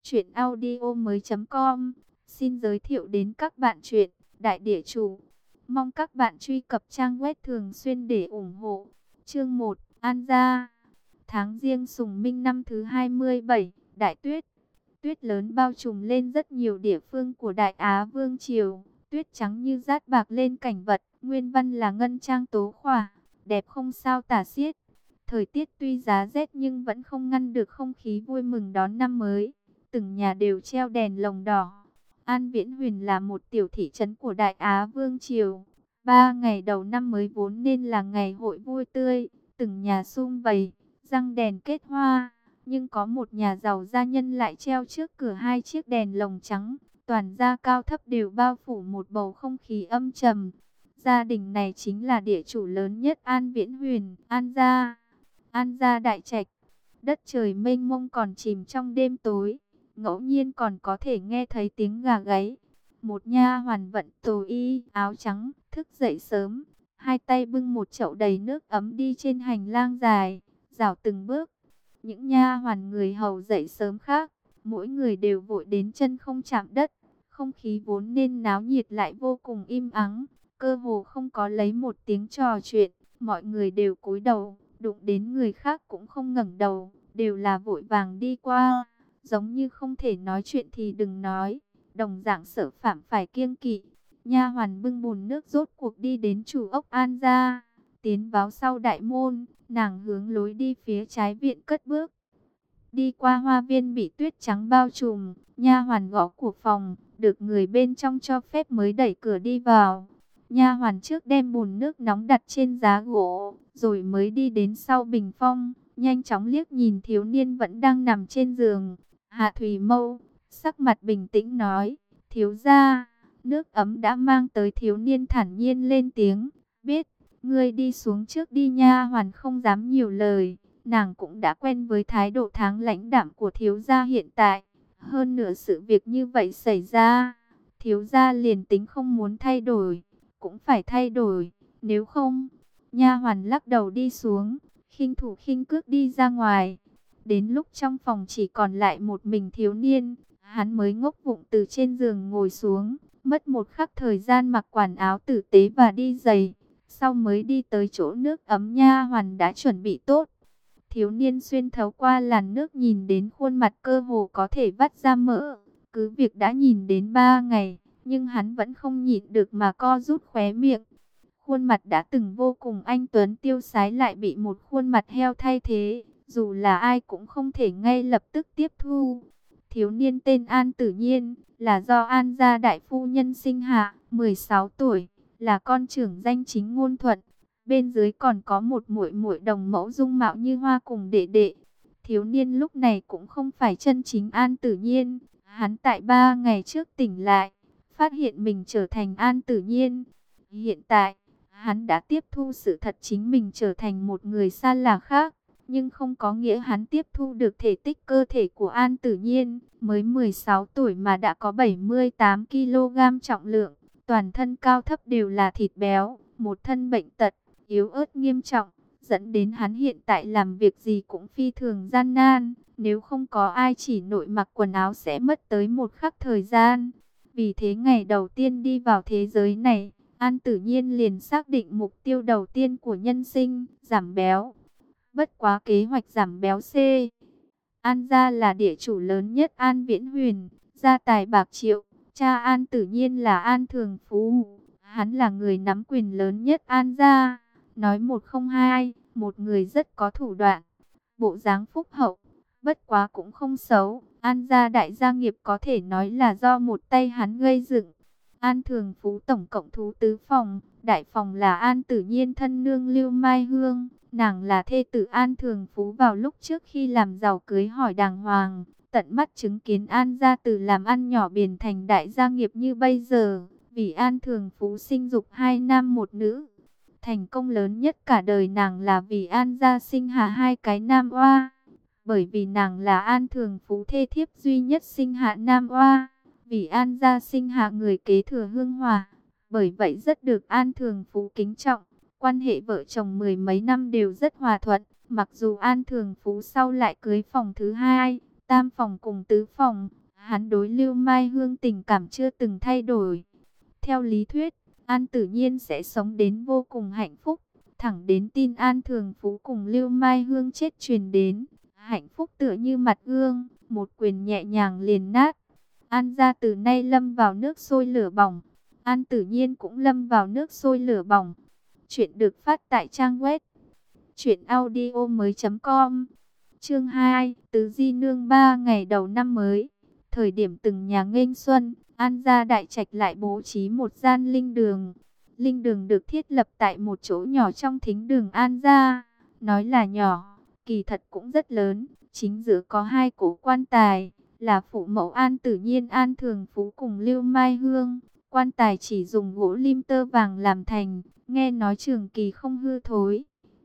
Chuyện audio mới.com xin giới thiệu đến các bạn chuyện Đại Địa Chủ. Mong các bạn truy cập trang web thường xuyên để ủng hộ. Chương 1, An Gia. Tháng Giêng Sùng Minh năm thứ 27, Đại Tuyết. Tuyết lớn bao trùm lên rất nhiều địa phương của Đại Á Vương Triều. Tuyết trắng như dát bạc lên cảnh vật, nguyên văn là ngân trang tố khỏa, đẹp không sao tả xiết. Thời tiết tuy giá rét nhưng vẫn không ngăn được không khí vui mừng đón năm mới. Từng nhà đều treo đèn lồng đỏ. An Viễn Huyền là một tiểu thị trấn của Đại Á Vương Triều. 3 ngày đầu năm mới vốn nên là ngày hội vui tươi, từng nhà sum vầy, răng đèn kết hoa. Nhưng có một nhà giàu gia nhân lại treo trước cửa 2 chiếc đèn lồng trắng. Toàn gia cao thấp đều bao phủ một bầu không khí âm trầm. Gia đình này chính là địa chủ lớn nhất An Viễn Huyền, An Gia. An Gia đại trạch, đất trời mênh mông còn chìm trong đêm tối, ngẫu nhiên còn có thể nghe thấy tiếng gà gáy. Một nha hoàn vận tồ y áo trắng thức dậy sớm, hai tay bưng một chậu đầy nước ấm đi trên hành lang dài, rảo từng bước. Những nha hoàn người hầu dậy sớm khác, mỗi người đều vội đến chân không chạm đất. Không khí vốn nên náo nhiệt lại vô cùng im ắng, cơ hồ không có lấy một tiếng trò chuyện. Mọi người đều cúi đầu, đụng đến người khác cũng không ngẩng đầu, đều là vội vàng đi qua, giống như không thể nói chuyện thì đừng nói, đồng dạng sợ phạm phải kiêng kỵ. Nha hoàn bưng bùn nước rốt cuộc đi đến chủ ốc An Gia, tiến vào sau đại môn, nàng hướng lối đi phía trái viện cất bước. Đi qua hoa viên bị tuyết trắng bao trùm, nha hoàn gõ cửa phòng, được người bên trong cho phép mới đẩy cửa đi vào. Nha hoàn trước đem bùn nước nóng đặt trên giá gỗ, rồi mới đi đến sau bình phong, nhanh chóng liếc nhìn thiếu niên vẫn đang nằm trên giường. Hạ Thùy Mâu, sắc mặt bình tĩnh nói, thiếu gia, nước ấm đã mang tới. Thiếu niên thản nhiên lên tiếng, biết, ngươi đi xuống trước đi. Nha hoàn không dám nhiều lời, nàng cũng đã quen với thái độ tháng lãnh đạm của thiếu gia hiện tại. Hơn nữa sự việc như vậy xảy ra, thiếu gia liền tính không muốn thay đổi, cũng phải thay đổi, nếu không. Nha hoàn lắc đầu đi xuống, khinh thủ khinh cước đi ra ngoài. Đến lúc trong phòng chỉ còn lại một mình thiếu niên, hắn mới ngốc vụng từ trên giường ngồi xuống, mất một khắc thời gian mặc quần áo tử tế và đi giày, sau mới đi tới chỗ nước ấm nha hoàn đã chuẩn bị tốt. Thiếu niên xuyên thấu qua làn nước nhìn đến khuôn mặt cơ hồ có thể vắt ra mỡ. Cứ việc đã nhìn đến 3 ngày, nhưng hắn vẫn không nhịn được mà co rút khóe miệng. Khuôn mặt đã từng vô cùng anh tuấn tiêu sái lại bị một khuôn mặt heo thay thế, dù là ai cũng không thể ngay lập tức tiếp thu. Thiếu niên tên An Tử Nhiên, là do An gia đại phu nhân sinh hạ, 16 tuổi, là con trưởng danh chính ngôn thuận. Bên dưới còn có một muội muội đồng mẫu dung mạo như hoa cùng đệ đệ. Thiếu niên lúc này cũng không phải chân chính An Tử Nhiên, hắn tại 3 ngày trước tỉnh lại, phát hiện mình trở thành An Tử Nhiên. Hiện tại, hắn đã tiếp thu sự thật chính mình trở thành một người xa lạ khác, nhưng không có nghĩa hắn tiếp thu được thể tích cơ thể của An Tử Nhiên. Mới 16 tuổi mà đã có 78 kg trọng lượng, toàn thân cao thấp đều là thịt béo, một thân bệnh tật, yếu ớt nghiêm trọng, dẫn đến hắn hiện tại làm việc gì cũng phi thường gian nan. Nếu không có ai chỉ nội mặc quần áo sẽ mất tới một khắc thời gian. Vì thế ngày đầu tiên đi vào thế giới này, An Tử Nhiên liền xác định mục tiêu đầu tiên của nhân sinh, giảm béo. Bất quá kế hoạch giảm béo C. An gia là địa chủ lớn nhất An Viễn Huyền, gia tài bạc triệu. Cha An Tử Nhiên là An Thường Phú, hắn là người nắm quyền lớn nhất An gia. Nói một không hai, một người rất có thủ đoạn, bộ dáng phúc hậu, bất quá cũng không xấu. An gia đại gia nghiệp có thể nói là do một tay hắn gây dựng. An Thường Phú tổng cộng thú tứ phòng, đại phòng là An Tử Nhiên thân nương Lưu Mai Hương, nàng là thê tử An Thường Phú vào lúc trước khi làm giàu cưới hỏi đàng hoàng, tận mắt chứng kiến An gia từ làm ăn nhỏ biến thành đại gia nghiệp như bây giờ. Vì An Thường Phú sinh dục 2 nam 1 nữ. Thành công lớn nhất cả đời nàng là vì An gia sinh hạ 2 cái nam oa. Bởi vì nàng là An Thường Phú thê thiếp duy nhất sinh hạ nam oa. Vì An gia sinh hạ người kế thừa hương hỏa, bởi vậy rất được An Thường Phú kính trọng. Quan hệ vợ chồng 10 mấy năm đều rất hòa thuận. Mặc dù An Thường Phú sau lại cưới phòng thứ 2, tam phòng cùng tứ phòng, hắn đối Lưu Mai Hương tình cảm chưa từng thay đổi. Theo lý thuyết, An Tử Nhiên sẽ sống đến vô cùng hạnh phúc, thẳng đến tin An Thường Phú cùng Lưu Mai Hương chết truyền đến. Hạnh phúc tựa như mặt gương, một quyền nhẹ nhàng liền nát. An gia từ nay lâm vào nước sôi lửa bỏng, An Tử Nhiên cũng lâm vào nước sôi lửa bỏng. Chuyện được phát tại trang web truyệnaudiomoi.com. Chương 2, Tứ Di Nương 3 ngày đầu năm mới. Thời điểm từng nhà nghênh xuân, An gia đại trạch lại bố trí một gian linh đường. Linh đường được thiết lập tại một chỗ nhỏ trong thính đường An gia. Nói là nhỏ, kỳ thật cũng rất lớn. Chính giữa có hai cổ quan tài, là phụ mẫu An Tử Nhiên, An Thường Phú cùng Lưu Mai Hương. Quan tài chỉ dùng gỗ lim tơ vàng làm thành, nghe nói trường kỳ không hư thối.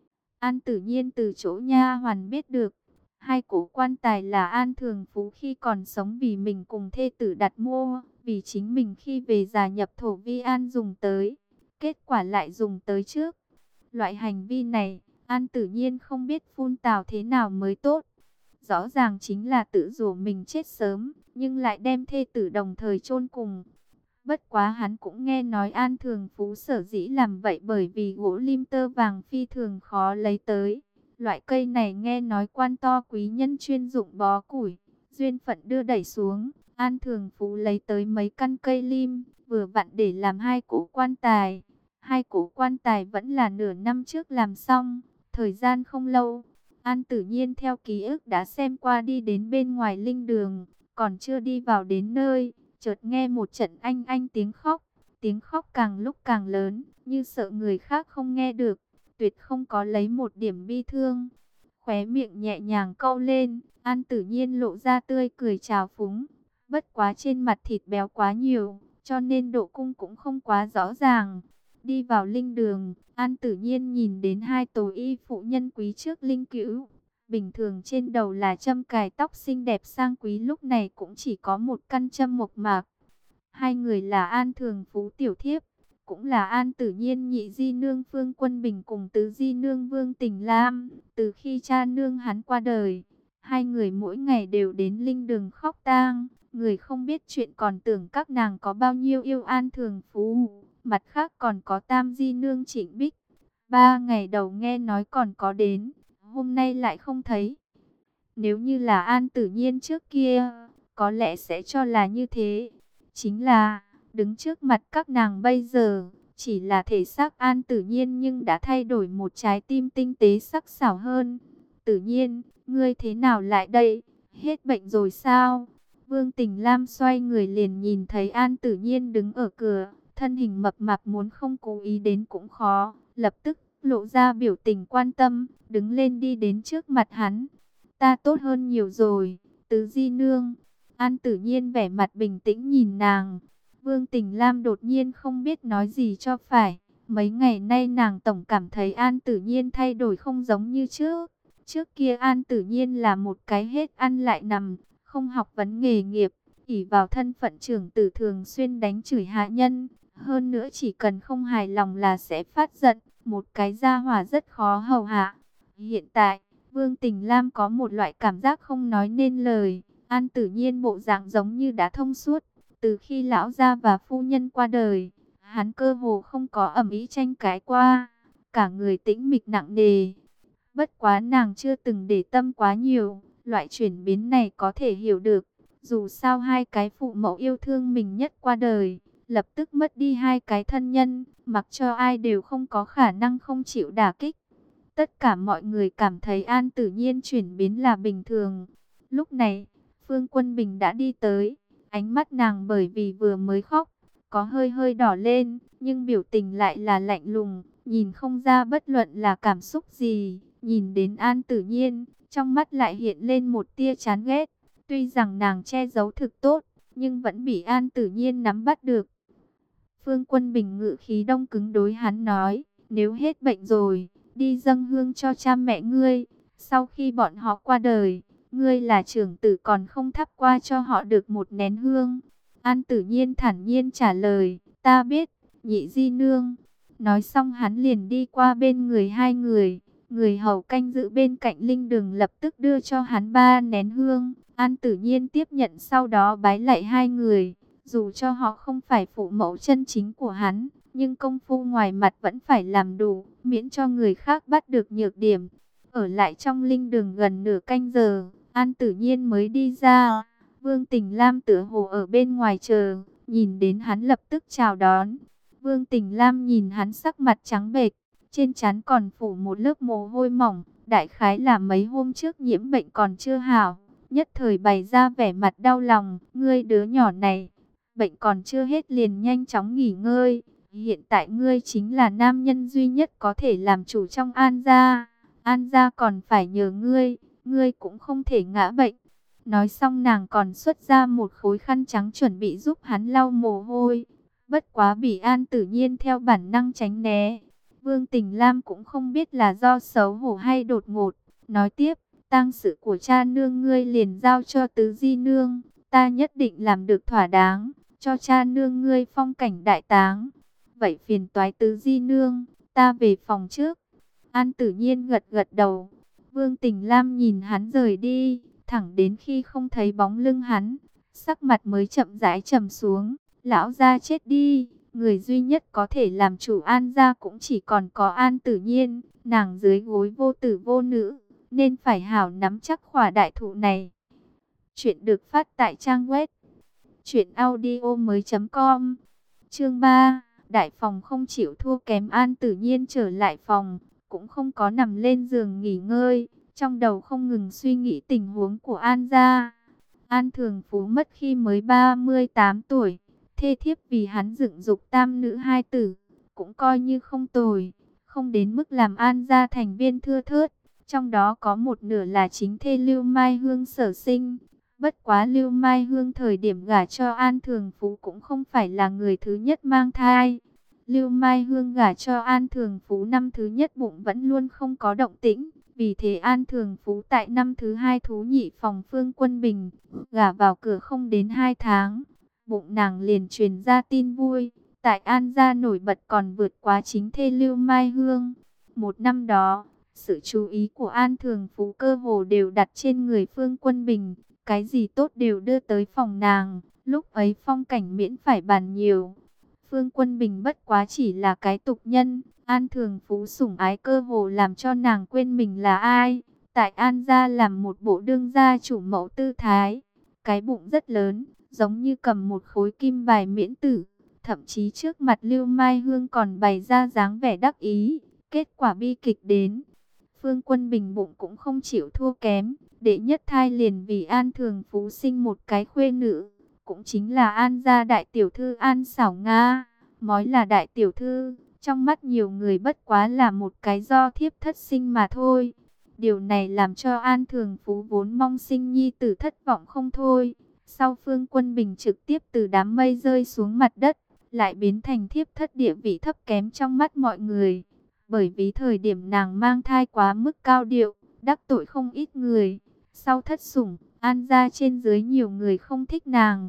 An Tử Nhiên từ chỗ nha hoàn biết được, hai cổ quan tài là An Thường Phú khi còn sống vì mình cùng thê tử đặt mua, vì chính mình khi về già nhập thổ vi an dùng tới, kết quả lại dùng tới trước. Loại hành vi này, An Tử Nhiên không biết phun tào thế nào mới tốt. Rõ ràng chính là tự rủa mình chết sớm, nhưng lại đem thê tử đồng thời chôn cùng. Bất quá hắn cũng nghe nói An Thường Phú sở dĩ làm vậy bởi vì gỗ lim tơ vàng phi thường khó lấy tới. Loại cây này nghe nói quan to quý nhân chuyên dụng bó củi, duyên phận đưa đẩy xuống. An Thường Phú lấy tới mấy căn cây lim, vừa vặn để làm hai cổ quan tài. Hai cổ quan tài vẫn là nửa năm trước làm xong, thời gian không lâu. An Tử Nhiên theo ký ức đã xem qua đi đến bên ngoài linh đường, còn chưa đi vào đến nơi, chợt nghe một trận anh tiếng khóc càng lúc càng lớn, như sợ người khác không nghe được, tuyệt không có lấy một điểm bi thương. Khóe miệng nhẹ nhàng cau lên, An Tử Nhiên lộ ra tươi cười trào phúng, bất quá trên mặt thịt béo quá nhiều, cho nên độ cung cũng không quá rõ ràng. Đi vào linh đường, An Tử Nhiên nhìn đến hai tố y phụ nhân quý trước linh cữu. Bình thường trên đầu là châm cài tóc xinh đẹp sang quý, lúc này cũng chỉ có một căn châm mộc mạc. Hai người là An Thường Phú tiểu thiếp, cũng là An Tử Nhiên nhị di nương Phương Quân Bình cùng tứ di nương Vương Tình Lam. Từ khi cha nương hắn qua đời, hai người mỗi ngày đều đến linh đường khóc tang. Người không biết chuyện còn tưởng các nàng có bao nhiêu yêu An Thường Phú. Mặt khác còn có tam di nương Trịnh Bích. 3 ngày đầu nghe nói còn có đến, hôm nay lại không thấy. Nếu như là An Tử Nhiên trước kia, có lẽ sẽ cho là như thế. Chính là, đứng trước mặt các nàng bây giờ, chỉ là thể xác An Tử Nhiên nhưng đã thay đổi một trái tim tinh tế sắc sảo hơn. Tử Nhiên, ngươi thế nào lại đây? Hết bệnh rồi sao? Vương Tình Lam xoay người liền nhìn thấy An Tử Nhiên đứng ở cửa, thân hình mập mạp muốn không cố ý đến cũng khó, lập tức lộ ra biểu tình quan tâm, đứng lên đi đến trước mặt hắn. Ta tốt hơn nhiều rồi, tứ di nương. An Tử Nhiên vẻ mặt bình tĩnh nhìn nàng. Vương Tình Lam đột nhiên không biết nói gì cho phải. Mấy ngày nay nàng tổng cảm thấy An Tử Nhiên thay đổi không giống như trước. Trước kia An Tử Nhiên là một cái hết ăn lại nằm, không học vấn nghề nghiệp, ỷ vào thân phận trưởng tử thường xuyên đánh chửi hạ nhân. Hơn nữa chỉ cần không hài lòng là sẽ phát giận, một cái gia hỏa rất khó hầu hạ. Hiện tại, Vương Tình Lam có một loại cảm giác không nói nên lời. An Tử Nhiên bộ dạng giống như đã thông suốt. Từ khi lão gia và phu nhân qua đời, hắn cơ hồ không có ầm ĩ tranh cãi qua. Cả người tĩnh mịch nặng nề. Bất quá nàng chưa từng để tâm quá nhiều. Loại chuyển biến này có thể hiểu được. Dù sao hai cái phụ mẫu yêu thương mình nhất qua đời, lập tức mất đi hai cái thân nhân, mặc cho ai đều không có khả năng không chịu đả kích. Tất cả mọi người cảm thấy An Tử Nhiên chuyển biến là bình thường. Lúc này, Phương Quân Bình đã đi tới, ánh mắt nàng bởi vì vừa mới khóc, có hơi hơi đỏ lên, nhưng biểu tình lại là lạnh lùng, nhìn không ra bất luận là cảm xúc gì. Nhìn đến An Tử Nhiên, trong mắt lại hiện lên một tia chán ghét. Tuy rằng nàng che giấu thực tốt, nhưng vẫn bị An Tử Nhiên nắm bắt được. Phương Quân Bình ngự khí đông cứng đối hắn nói, nếu hết bệnh rồi, đi dâng hương cho cha mẹ ngươi. Sau khi bọn họ qua đời, ngươi là trưởng tử còn không thắp qua cho họ được một nén hương. An Tử Nhiên thản nhiên trả lời, ta biết, nhị di nương. Nói xong hắn liền đi qua bên người hai người, Người hầu canh giữ bên cạnh linh đường lập tức đưa cho hắn 3 nén hương. An Tử Nhiên tiếp nhận sau đó bái lạy hai người. Dù cho họ không phải phụ mẫu chân chính của hắn, nhưng công phu ngoài mặt vẫn phải làm đủ, miễn cho người khác bắt được nhược điểm. Ở lại trong linh đường gần nửa canh giờ, An Tử Nhiên mới đi ra. Vương Tình Lam tựa hồ ở bên ngoài chờ, nhìn đến hắn lập tức chào đón. Vương Tình Lam nhìn hắn sắc mặt trắng bệch, trên trán còn phủ một lớp mồ hôi mỏng, đại khái là mấy hôm trước nhiễm bệnh còn chưa hảo, nhất thời bày ra vẻ mặt đau lòng. Ngươi đứa nhỏ này, bệnh còn chưa hết liền nhanh chóng nghỉ ngơi, hiện tại ngươi chính là nam nhân duy nhất có thể làm chủ trong An gia. An gia còn phải nhờ ngươi, ngươi cũng không thể ngã bệnh. Nói xong nàng còn xuất ra một khối khăn trắng chuẩn bị giúp hắn lau mồ hôi. Bất quá bị An Tử Nhiên theo bản năng tránh né. Vương Tình Lam cũng không biết là do xấu hổ hay đột ngột. Nói tiếp, tang sự của cha nương ngươi liền giao cho tứ di nương. Ta nhất định làm được thỏa đáng, cho cha nương ngươi phong cảnh đại táng. Vậy phiền toái tứ di nương, ta về phòng trước. An Tử Nhiên gật gật đầu. Vương Tình Lam nhìn hắn rời đi, thẳng đến khi không thấy bóng lưng hắn, sắc mặt mới chậm rãi trầm xuống. Lão gia chết đi, người duy nhất có thể làm chủ An gia cũng chỉ còn có An Tử Nhiên, nàng dưới gối vô tử vô nữ, nên phải hảo nắm chắc khỏa đại thụ này. Chuyện được phát tại trang web truyệnaudiomoi.com. Chương 3, đại phòng không chịu thua kém. An Tử Nhiên trở lại phòng, cũng không có nằm lên giường nghỉ ngơi, trong đầu không ngừng suy nghĩ tình huống của An gia. An Thường Phú mất khi mới 38 tuổi, thê thiếp vì hắn dựng dục tam nữ hai tử, cũng coi như không tồi, không đến mức làm An gia thành viên thưa thớt, trong đó có một nửa là chính thê Lưu Mai Hương sở sinh. Bất quá Lưu Mai Hương thời điểm gả cho An Thường Phú cũng không phải là người thứ nhất mang thai. Lưu Mai Hương gả cho An Thường Phú năm thứ nhất bụng vẫn luôn không có động tĩnh. Vì thế An Thường Phú tại năm thứ hai thú nhị phòng Phương Quân Bình, gả vào cửa không đến 2 tháng. Bụng nàng liền truyền ra tin vui, tại An gia nổi bật còn vượt quá chính thê Lưu Mai Hương. Một năm đó, sự chú ý của An Thường Phú cơ hồ đều đặt trên người Phương Quân Bình. Cái gì tốt đều đưa tới phòng nàng, lúc ấy phong cảnh miễn phải bàn nhiều. Phương Quân Bình bất quá chỉ là cái tục nhân, An Thường Phú sủng ái cơ hồ làm cho nàng quên mình là ai. Tại An gia làm một bộ đương gia chủ mẫu tư thái, cái bụng rất lớn, giống như cầm một khối kim bài miễn tử. Thậm chí trước mặt Lưu Mai Hương còn bày ra dáng vẻ đắc ý. Kết quả bi kịch đến, Phương Quân Bình bụng cũng không chịu thua kém. Đệ nhất thai liền vì An Thường Phú sinh một cái khuê nữ, cũng chính là An gia đại tiểu thư An Xảo Nga. Mói là đại tiểu thư, trong mắt nhiều người bất quá là một cái do thiếp thất sinh mà thôi. Điều này làm cho An Thường Phú vốn mong sinh nhi tử thất vọng không thôi. Sau Phương Quân Bình trực tiếp từ đám mây rơi xuống mặt đất, lại biến thành thiếp thất địa vị thấp kém trong mắt mọi người. Bởi vì thời điểm nàng mang thai quá mức cao điệu, đắc tội không ít người. Sau thất sủng, An gia trên dưới nhiều người không thích nàng.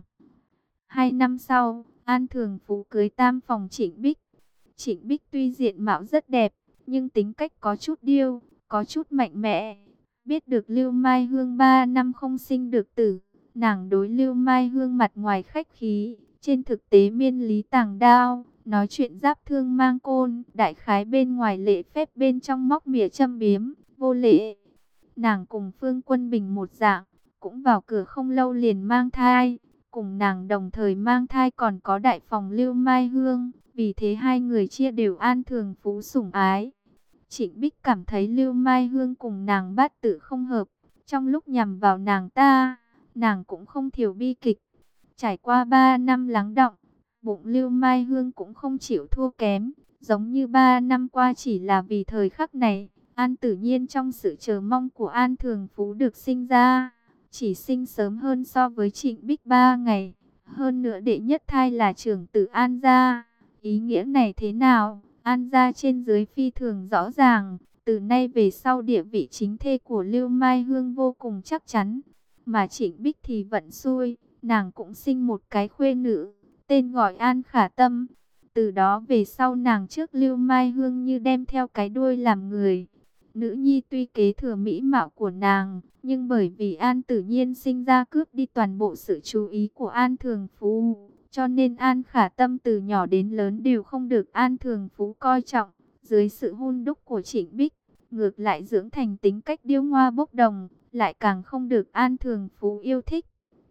2 năm sau, An Thường Phú cưới tam phòng Trịnh Bích. Trịnh Bích tuy diện mạo rất đẹp, nhưng tính cách có chút điêu, có chút mạnh mẽ. Biết được Lưu Mai Hương 3 năm không sinh được tử, nàng đối Lưu Mai Hương mặt ngoài khách khí, trên thực tế miên lý tàng đao, nói chuyện giáp thương mang côn, đại khái bên ngoài lễ phép bên trong móc mỉa châm biếm, vô lễ. Nàng cùng Phương Quân Bình một dạng, cũng vào cửa không lâu liền mang thai. Cùng nàng đồng thời mang thai còn có đại phòng Lưu Mai Hương. Vì thế hai người chia đều An Thường Phú sủng ái. Trịnh Bích cảm thấy Lưu Mai Hương cùng nàng bát tự không hợp. Trong lúc nhằm vào nàng ta, nàng cũng không thiểu bi kịch. Trải qua 3 năm lắng đọng, bụng Lưu Mai Hương cũng không chịu thua kém. Giống như 3 năm qua chỉ là vì thời khắc này. An Tử Nhiên trong sự chờ mong của An Thường Phú được sinh ra, chỉ sinh sớm hơn so với Trịnh Bích 3 ngày. Hơn nữa đệ nhất thai là trưởng tử An gia. Ý nghĩa này thế nào? An gia trên dưới phi thường rõ ràng. Từ nay về sau địa vị chính thê của Lưu Mai Hương vô cùng chắc chắn. Mà Trịnh Bích thì vận xui, nàng cũng sinh một cái khuê nữ, tên gọi An Khả Tâm. Từ đó về sau nàng trước Lưu Mai Hương như đem theo cái đuôi làm người. Nữ nhi tuy kế thừa mỹ mạo của nàng, nhưng bởi vì An Tử Nhiên sinh ra cướp đi toàn bộ sự chú ý của An Thường Phú, cho nên An Khả Tâm từ nhỏ đến lớn đều không được An Thường Phú coi trọng. Dưới sự hun đúc của Trịnh Bích, ngược lại dưỡng thành tính cách điêu ngoa bốc đồng, lại càng không được An Thường Phú yêu thích.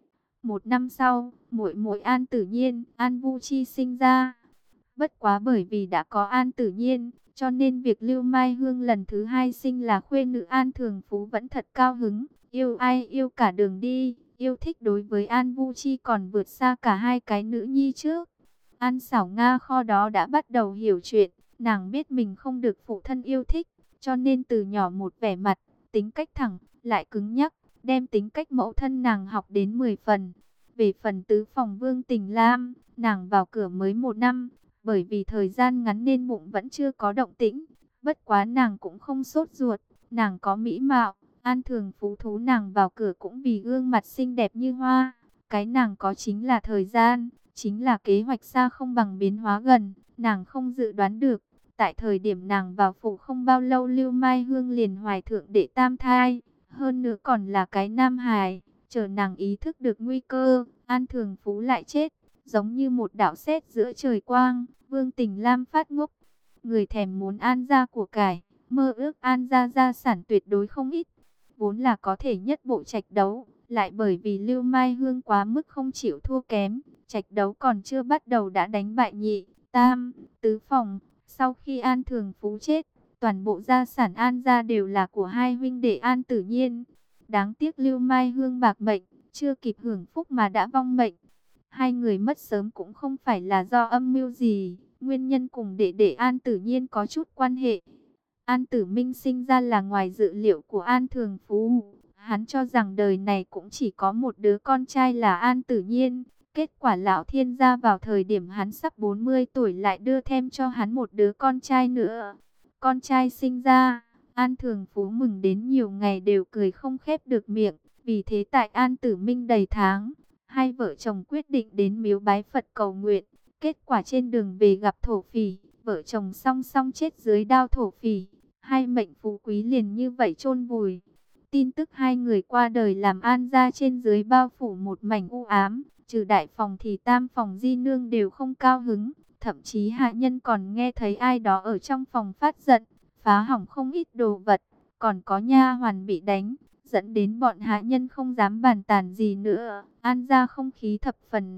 Một năm sau, muội muội An Tử Nhiên, An Vu Chi sinh ra. Bất quá bởi vì đã có An Tử Nhiên, cho nên việc Lưu Mai Hương lần thứ hai sinh là khuê nữ An Thường Phú vẫn thật cao hứng, yêu ai yêu cả đường đi, yêu thích đối với An Vu Chi còn vượt xa cả hai cái nữ nhi trước. An Xảo Nga kho đó đã bắt đầu hiểu chuyện, nàng biết mình không được phụ thân yêu thích, cho nên từ nhỏ một vẻ mặt, tính cách thẳng, lại cứng nhắc, đem tính cách mẫu thân nàng học đến 10 phần. Về phần tứ phòng Vương Tình Lam, nàng vào cửa mới 1 năm, bởi vì thời gian ngắn nên bụng vẫn chưa có động tĩnh. Bất quá nàng cũng không sốt ruột, nàng có mỹ mạo, An Thường Phú thú nàng vào cửa cũng vì gương mặt xinh đẹp như hoa. Cái nàng có chính là thời gian, chính là kế hoạch xa không bằng biến hóa gần, nàng không dự đoán được. Tại thời điểm nàng vào phủ không bao lâu, Lưu Mai Hương liền hoài thượng đệ tam thai, hơn nữa còn là cái nam hài. Chờ nàng ý thức được nguy cơ, An Thường Phú lại chết, giống như một đạo sét giữa trời quang. Vương Tình Lam phát ngốc, người thèm muốn An gia của cải, mơ ước An gia gia sản tuyệt đối không ít, vốn là có thể nhất bộ trạch đấu, lại bởi vì Lưu Mai Hương quá mức không chịu thua kém, trạch đấu còn chưa bắt đầu đã đánh bại nhị, tam, tứ phòng. Sau khi An Thường Phú chết, toàn bộ gia sản An gia đều là của hai huynh đệ An Tử Nhiên. Đáng tiếc Lưu Mai Hương bạc mệnh, chưa kịp hưởng phúc mà đã vong mệnh. Hai người mất sớm cũng không phải là do âm mưu gì, nguyên nhân cùng đệ đệ An Tử Nhiên có chút quan hệ. An Tử Minh sinh ra là ngoài dự liệu của An Thường Phú, hắn cho rằng đời này cũng chỉ có một đứa con trai là An Tử Nhiên. Kết quả lão thiên gia vào thời điểm hắn sắp 40 tuổi lại đưa thêm cho hắn một đứa con trai nữa. Con trai sinh ra, An Thường Phú mừng đến nhiều ngày đều cười không khép được miệng. Vì thế tại An Tử Minh đầy tháng, hai vợ chồng quyết định đến miếu bái Phật cầu nguyện. Kết quả trên đường về gặp thổ phỉ, vợ chồng song song chết dưới đao thổ phỉ. Hai mệnh phú quý liền như vậy chôn vùi. Tin tức hai người qua đời làm An gia trên dưới bao phủ một mảnh u ám. Trừ đại phòng thì tam phòng di nương đều không cao hứng. Thậm chí hạ nhân còn nghe thấy ai đó ở trong phòng phát giận, phá hỏng không ít đồ vật. Còn có nha hoàn bị đánh, dẫn đến bọn hạ nhân không dám bàn tàn gì nữa. An gia không khí thập phần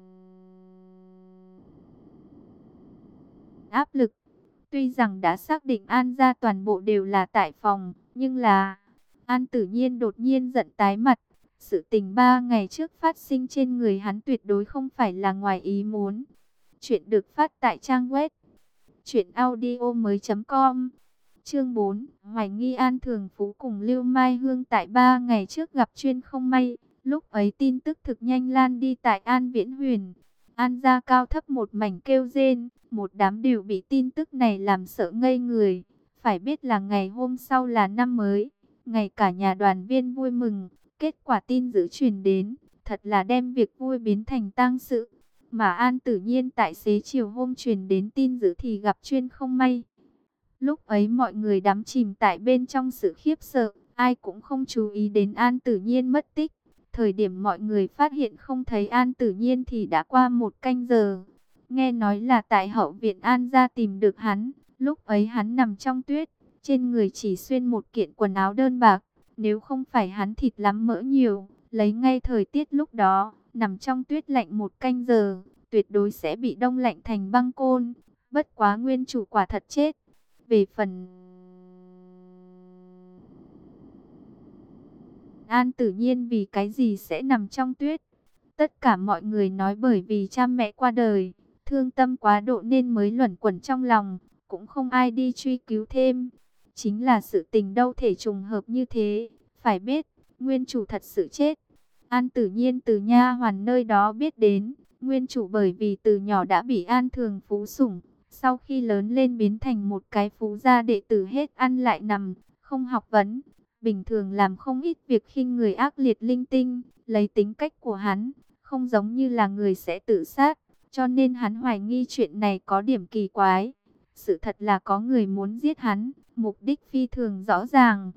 áp lực. Tuy rằng đã xác định An gia toàn bộ đều là tại phòng, nhưng là An Tử Nhiên đột nhiên giận tái mặt. Sự tình 3 ngày trước phát sinh trên người hắn tuyệt đối không phải là ngoài ý muốn. Chuyện được phát tại trang web truyệnaudiomoi.com. Chương 4, hoài nghi An Thường Phú cùng Lưu Mai Hương tại 3 ngày trước gặp chuyên không may. Lúc ấy tin tức thực nhanh lan đi tại An Viễn Huyền. An gia cao thấp một mảnh kêu rên, một đám đều bị tin tức này làm sợ ngây người. Phải biết là ngày hôm sau là năm mới, ngày cả nhà đoàn viên vui mừng. Kết quả tin dữ truyền đến, thật là đem việc vui biến thành tang sự. Mà An Tử Nhiên tại xế chiều hôm truyền đến tin dữ thì gặp chuyên không may. Lúc ấy mọi người đắm chìm tại bên trong sự khiếp sợ, ai cũng không chú ý đến An Tử Nhiên mất tích. Thời điểm mọi người phát hiện không thấy An Tử Nhiên thì đã qua 1 canh giờ. Nghe nói là tại hậu viện An gia tìm được hắn, lúc ấy hắn nằm trong tuyết, trên người chỉ xuyên một kiện quần áo đơn bạc. Nếu không phải hắn thịt lắm mỡ nhiều, lấy ngay thời tiết lúc đó, nằm trong tuyết lạnh 1 canh giờ, tuyệt đối sẽ bị đông lạnh thành băng côn. Bất quá nguyên chủ quả thật chết. Về phần An Tử Nhiên vì cái gì sẽ nằm trong tuyết, tất cả mọi người nói bởi vì cha mẹ qua đời, thương tâm quá độ nên mới luẩn quẩn trong lòng, cũng không ai đi truy cứu thêm. Chính là sự tình đâu thể trùng hợp như thế. Phải biết, nguyên chủ thật sự chết. An Tử Nhiên từ nha hoàn nơi đó biết đến, nguyên chủ bởi vì từ nhỏ đã bị An Thường Phú sủng, sau khi lớn lên biến thành một cái phú gia đệ tử hết ăn lại nằm, không học vấn. Bình thường làm không ít việc khinh người ác liệt linh tinh, lấy tính cách của hắn, không giống như là người sẽ tự sát, cho nên hắn hoài nghi chuyện này có điểm kỳ quái. Sự thật là có người muốn giết hắn, Mục đích phi thường rõ ràng,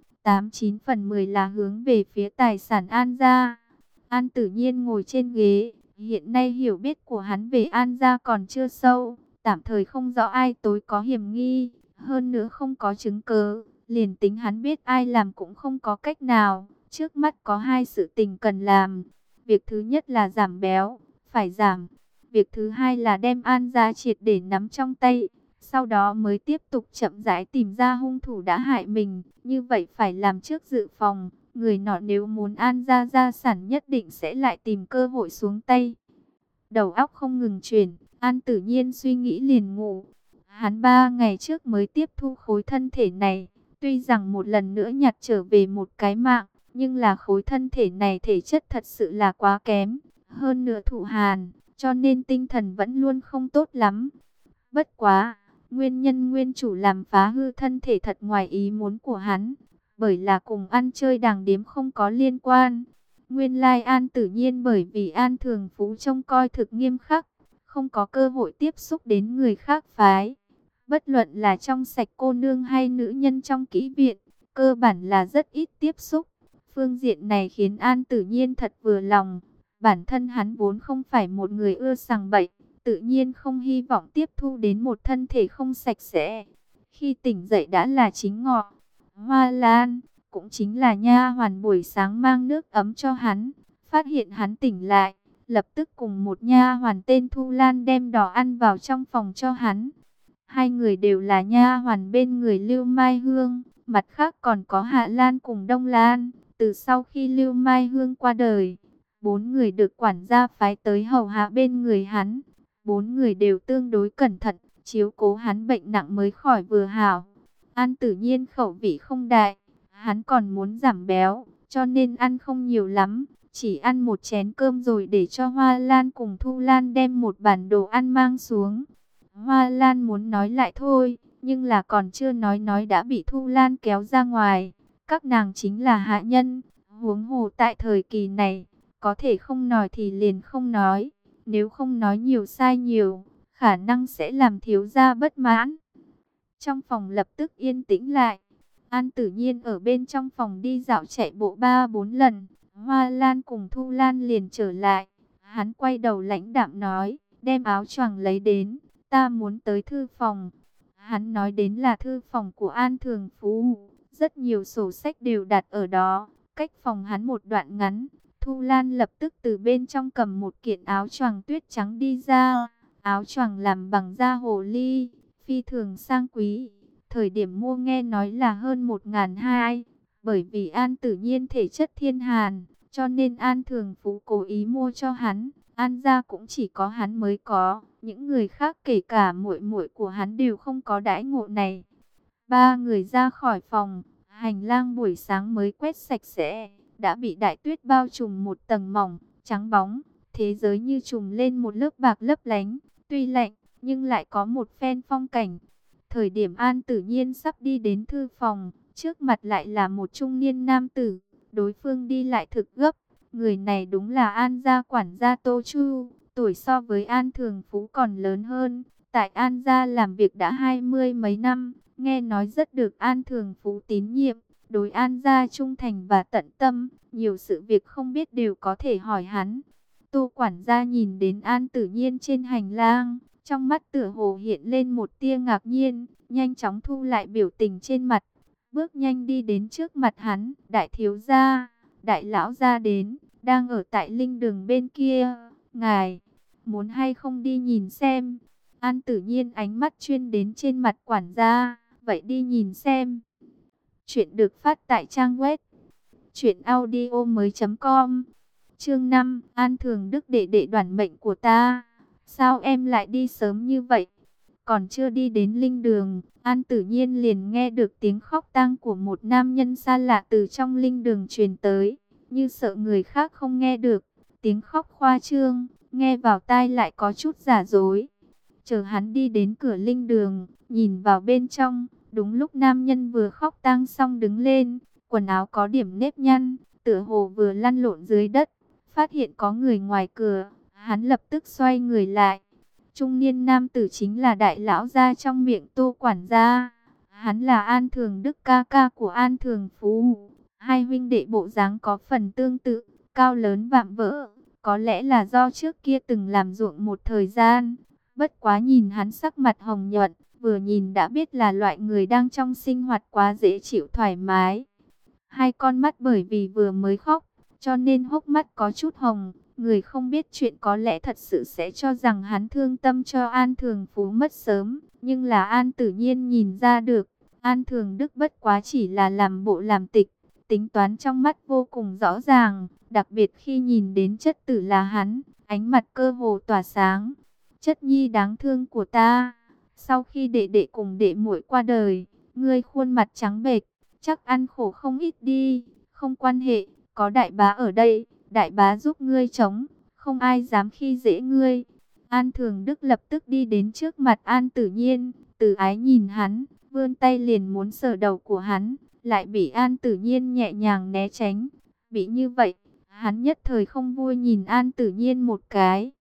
89/10 là hướng về phía tài sản An gia. An Tử Nhiên ngồi trên ghế, hiện nay hiểu biết của hắn về An gia còn chưa sâu, tạm thời không rõ ai tối có hiểm nghi, hơn nữa không có chứng cứ, liền tính hắn biết ai làm cũng không có cách nào. Trước mắt có hai sự tình cần làm, việc thứ nhất là giảm béo, phải giảm. Việc thứ hai là đem An gia triệt để nắm trong tay, sau đó mới tiếp tục chậm rãi tìm ra hung thủ đã hại mình. Như vậy phải làm trước dự phòng, người nọ nếu muốn An gia gia sản nhất định sẽ lại tìm cơ hội xuống tay. Đầu óc không ngừng chuyển, An Tử Nhiên suy nghĩ liền ngủ. Hắn 3 ngày trước mới tiếp thu khối thân thể này, tuy rằng một lần nữa nhặt trở về một cái mạng, nhưng là khối thân thể này thể chất thật sự là quá kém, hơn nữa thụ hàn, cho nên tinh thần vẫn luôn không tốt lắm. Bất quá, nguyên nhân nguyên chủ làm phá hư thân thể thật ngoài ý muốn của hắn, bởi là cùng ăn chơi đàng điếm không có liên quan. Nguyên lai An Tử Nhiên bởi vì An Thường Phú trông coi thực nghiêm khắc, không có cơ hội tiếp xúc đến người khác phái. Bất luận là trong sạch cô nương hay nữ nhân trong kỹ viện, cơ bản là rất ít tiếp xúc. Phương diện này khiến An Tử Nhiên thật vừa lòng. Bản thân hắn vốn không phải một người ưa sằng bậy, tự nhiên không hy vọng tiếp thu đến một thân thể không sạch sẽ. Khi tỉnh dậy đã là chính ngọ, Hoa Lan, cũng chính là nha hoàn buổi sáng mang nước ấm cho hắn, phát hiện hắn tỉnh lại, lập tức cùng một nha hoàn tên Thu Lan đem đỏ ăn vào trong phòng cho hắn. Hai người đều là nha hoàn bên người Lưu Mai Hương, mặt khác còn có Hạ Lan cùng Đông Lan. Từ sau khi Lưu Mai Hương qua đời, 4 người được quản gia phái tới hầu hạ bên người hắn. 4 người đều tương đối cẩn thận, chiếu cố hắn bệnh nặng mới khỏi vừa hảo. An Tử Nhiên khẩu vị không đại, hắn còn muốn giảm béo, cho nên ăn không nhiều lắm, chỉ ăn một chén cơm rồi để cho Hoa Lan cùng Thu Lan đem một bản đồ ăn mang xuống. Hoa Lan muốn nói lại thôi, nhưng là còn chưa nói đã bị Thu Lan kéo ra ngoài. Các nàng chính là hạ nhân, huống hồ tại thời kỳ này, có thể không nói thì liền không nói. Nếu không nói nhiều sai nhiều, khả năng sẽ làm thiếu gia bất mãn. Trong phòng lập tức yên tĩnh lại. An Tử Nhiên ở bên trong phòng đi dạo chạy bộ 3-4 lần. Hoa Lan cùng Thu Lan liền trở lại. Hắn quay đầu lãnh đạm nói, đem áo choàng lấy đến, ta muốn tới thư phòng. Hắn nói đến là thư phòng của An Thường Phú. Rất nhiều sổ sách đều đặt ở đó, cách phòng hắn một đoạn ngắn. Thu Lan lập tức từ bên trong cầm một kiện áo choàng tuyết trắng đi ra. Áo choàng làm bằng da hồ ly, phi thường sang quý. Thời điểm mua nghe nói là hơn 1.200. Bởi vì An Tử Nhiên thể chất thiên hàn, cho nên An Thường Phú cố ý mua cho hắn. An gia cũng chỉ có hắn mới có, những người khác kể cả muội muội của hắn đều không có đãi ngộ này. Ba người ra khỏi phòng, hành lang buổi sáng mới quét sạch sẽ, đã bị đại tuyết bao trùm một tầng mỏng, trắng bóng. Thế giới như trùm lên một lớp bạc lấp lánh, tuy lạnh, nhưng lại có một phen phong cảnh. Thời điểm An Tử Nhiên sắp đi đến thư phòng, trước mặt lại là một trung niên nam tử, đối phương đi lại thực gấp. Người này đúng là An gia quản gia Tô Chu, tuổi so với An Thường Phú còn lớn hơn. Tại An gia làm việc đã 20 mấy năm, nghe nói rất được An Thường Phú tín nhiệm, đối An gia trung thành và tận tâm, nhiều sự việc không biết đều có thể hỏi hắn. Tô quản gia nhìn đến An Tử Nhiên trên hành lang, trong mắt tựa hồ hiện lên một tia ngạc nhiên, nhanh chóng thu lại biểu tình trên mặt, bước nhanh đi đến trước mặt hắn. Đại thiếu gia, đại lão gia đến, đang ở tại linh đường bên kia, ngài muốn hay không đi nhìn xem? An Tử Nhiên ánh mắt chuyên đến trên mặt quản gia, vậy đi nhìn xem. Chuyện được phát tại trang web truyệnaudiomoi.com. Chương 5, An Thường Đức đệ đệ đoản mệnh của ta. Sao em lại đi sớm như vậy? Còn chưa đi đến linh đường, An Tử Nhiên liền nghe được tiếng khóc tang của một nam nhân xa lạ từ trong linh đường truyền tới, như sợ người khác không nghe được. Tiếng khóc khoa trương, nghe vào tai lại có chút giả dối. Chờ hắn đi đến cửa linh đường, nhìn vào bên trong, đúng lúc nam nhân vừa khóc tang xong đứng lên, quần áo có điểm nếp nhăn, tựa hồ vừa lăn lộn dưới đất. Phát hiện có người ngoài cửa, hắn lập tức xoay người lại. Trung niên nam tử chính là đại lão gia trong miệng Tô quản gia. Hắn là An Thường Đức, ca ca của An Thường Phú. Hai huynh đệ bộ dáng có phần tương tự, cao lớn vạm vỡ. Có lẽ là do trước kia từng làm ruộng một thời gian. Bất quá nhìn hắn sắc mặt hồng nhuận, vừa nhìn đã biết là loại người đang trong sinh hoạt quá dễ chịu thoải mái. Hai con mắt bởi vì vừa mới khóc, cho nên hốc mắt có chút hồng. Người không biết chuyện có lẽ thật sự sẽ cho rằng hắn thương tâm cho An Thường Phú mất sớm. Nhưng là An Tử Nhiên nhìn ra được, An Thường Đức bất quá chỉ là làm bộ làm tịch. Tính toán trong mắt vô cùng rõ ràng, đặc biệt khi nhìn đến chất tử là hắn, ánh mặt cơ hồ tỏa sáng. Chất nhi đáng thương của ta, sau khi đệ đệ cùng đệ muội qua đời, ngươi khuôn mặt trắng bệch, chắc ăn khổ không ít đi. Không quan hệ, có đại bá ở đây, đại bá giúp ngươi chống, không ai dám khi dễ ngươi. An Thường Đức lập tức đi đến trước mặt An Tử Nhiên, từ ái nhìn hắn, vươn tay liền muốn sờ đầu của hắn, lại bị An Tử Nhiên nhẹ nhàng né tránh. Bị như vậy, hắn nhất thời không vui nhìn An Tử Nhiên một cái.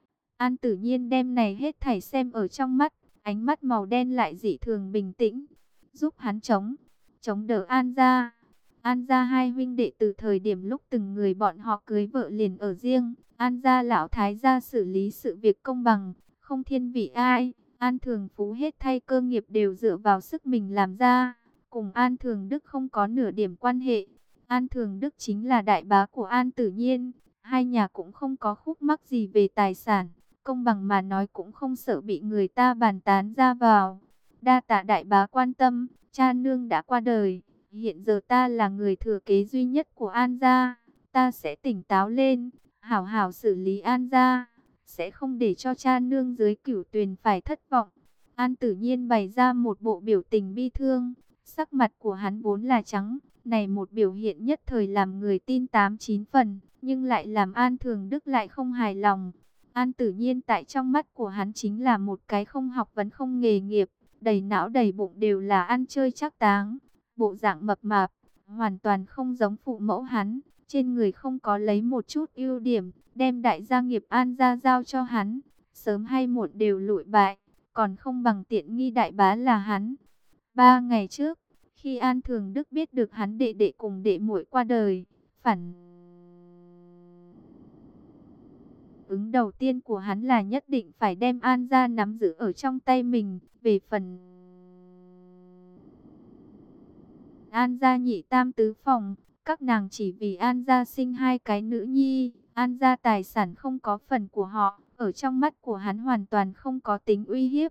An Tử Nhiên đem này hết thảy xem ở trong mắt, ánh mắt màu đen lại dị thường bình tĩnh, giúp hắn chống đỡ An gia. An gia hai huynh đệ từ thời điểm lúc từng người bọn họ cưới vợ liền ở riêng, An gia lão thái gia xử lý sự việc công bằng, không thiên vị ai. An Thường Phú hết thảy cơ nghiệp đều dựa vào sức mình làm ra, cùng An Thường Đức không có nửa điểm quan hệ. An Thường Đức chính là đại bá của An Tử Nhiên, hai nhà cũng không có khúc mắc gì về tài sản, công bằng mà nói cũng không sợ bị người ta bàn tán ra vào. Đa tạ đại bá quan tâm, cha nương đã qua đời, hiện giờ ta là người thừa kế duy nhất của An gia, ta sẽ tỉnh táo lên, hảo hảo xử lý An gia, sẽ không để cho cha nương dưới Cửu Tuyền phải thất vọng. An Tử Nhiên bày ra một bộ biểu tình bi thương, sắc mặt của hắn vốn là trắng, này một biểu hiện nhất thời làm người tin 8-9 phần, nhưng lại làm An Thường Đức lại không hài lòng. An Tử Nhiên tại trong mắt của hắn chính là một cái không học vấn không nghề nghiệp, đầy não đầy bụng đều là ăn chơi chắc táng, bộ dạng mập mạp, hoàn toàn không giống phụ mẫu hắn, trên người không có lấy một chút ưu điểm, đem đại gia nghiệp An gia giao cho hắn, sớm hay muộn đều lụi bại, còn không bằng tiện nghi đại bá là hắn. 3 ngày trước, khi An Thường Đức biết được hắn đệ đệ cùng đệ muội qua đời, phản ứng đầu tiên của hắn là nhất định phải đem An gia nắm giữ ở trong tay mình. Về phần An gia nhị tam tứ phòng, các nàng chỉ vì An gia sinh hai cái nữ nhi, An gia tài sản không có phần của họ, ở trong mắt của hắn hoàn toàn không có tính uy hiếp.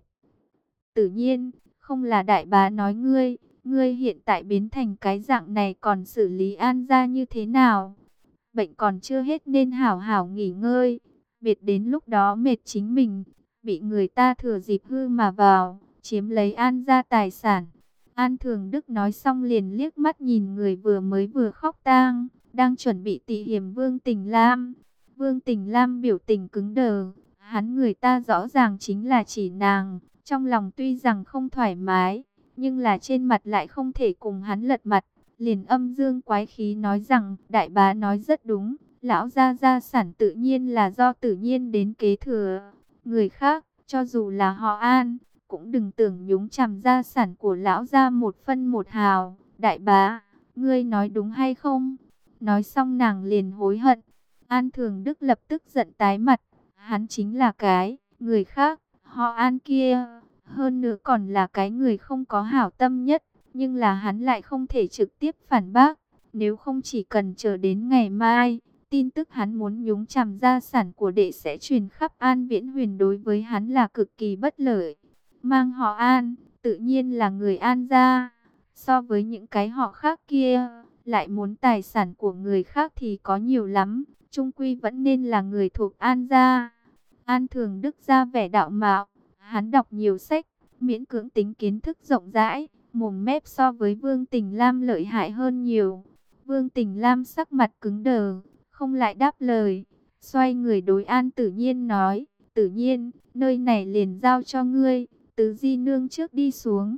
Tự nhiên, không là đại bá nói ngươi hiện tại biến thành cái dạng này còn xử lý An gia như thế nào? Bệnh còn chưa hết nên hảo hảo nghỉ ngơi, biệt đến lúc đó mệt chính mình, bị người ta thừa dịp hư mà vào, chiếm lấy An gia tài sản. An Thường Đức nói xong liền liếc mắt nhìn người vừa khóc tang, đang chuẩn bị tị hiểm Vương Tình Lam. Vương Tình Lam biểu tình cứng đờ, hắn người ta rõ ràng chính là chỉ nàng, trong lòng tuy rằng không thoải mái, nhưng là trên mặt lại không thể cùng hắn lật mặt. Liền âm dương quái khí nói rằng, đại bá nói rất đúng, lão gia sản tự nhiên là do tự nhiên đến kế thừa. Người khác, cho dù là họ An, cũng đừng tưởng nhúng chàm gia sản của lão gia một phân một hào. Đại bá, ngươi nói đúng hay không? Nói xong nàng liền hối hận. An Thường Đức lập tức giận tái mặt, hắn chính là cái người khác, họ An kia, hơn nữa còn là cái người không có hảo tâm nhất. Nhưng là hắn lại không thể trực tiếp phản bác, nếu không chỉ cần chờ đến ngày mai, tin tức hắn muốn nhúng chàm gia sản của đệ sẽ truyền khắp An Viễn Huyền, đối với hắn là cực kỳ bất lợi. Mang họ An, tự nhiên là người An gia, so với những cái họ khác kia, lại muốn tài sản của người khác thì có nhiều lắm, chung quy vẫn nên là người thuộc An gia. An Thường Đức ra vẻ đạo mạo, hắn đọc nhiều sách, miễn cưỡng tính kiến thức rộng rãi, mồm mép so với Vương Tình Lam lợi hại hơn nhiều. Vương Tình Lam sắc mặt cứng đờ, không lại đáp lời, xoay người đối An Tử Nhiên nói, Tử Nhiên, nơi này liền giao cho ngươi, Tứ di nương trước đi xuống.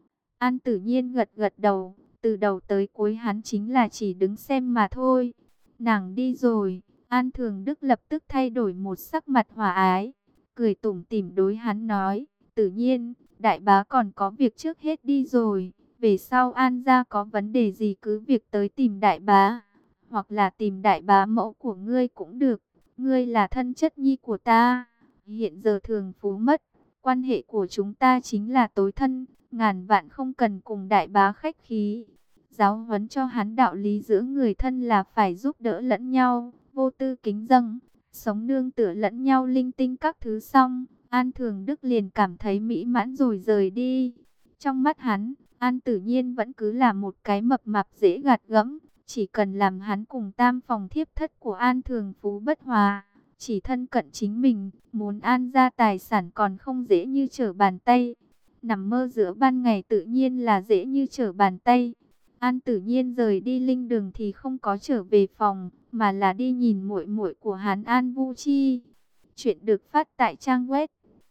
An Tử Nhiên gật gật đầu, từ đầu tới cuối hắn chính là chỉ đứng xem mà thôi. Nàng đi rồi, An Thường Đức lập tức thay đổi một sắc mặt hòa ái, cười tủm tỉm đối hắn nói, Tử Nhiên, đại bá còn có việc trước hết đi rồi. Về sau An gia có vấn đề gì cứ việc tới tìm đại bá, hoặc là tìm đại bá mẫu của ngươi cũng được. Ngươi là thân chất nhi của ta. Hiện giờ Thường Phú mất, quan hệ của chúng ta chính là tối thân, ngàn vạn không cần cùng đại bá khách khí. Giáo huấn cho hắn đạo lý giữa người thân là phải giúp đỡ lẫn nhau, vô tư kính dâng, sống nương tựa lẫn nhau linh tinh các thứ xong. An Thường Đức liền cảm thấy mỹ mãn rồi rời đi. Trong mắt hắn, An Tử Nhiên vẫn cứ là một cái mập mạp dễ gạt gẫm. Chỉ cần làm hắn cùng tam phòng thiếp thất của An Thường Phú bất hòa, chỉ thân cận chính mình, muốn An ra tài sản còn không dễ như trở bàn tay. Nằm mơ giữa ban ngày tự nhiên là dễ như trở bàn tay. An Tử Nhiên rời đi linh đường thì không có trở về phòng, mà là đi nhìn muội muội của hắn An Vu Chi. Chuyện được phát tại trang web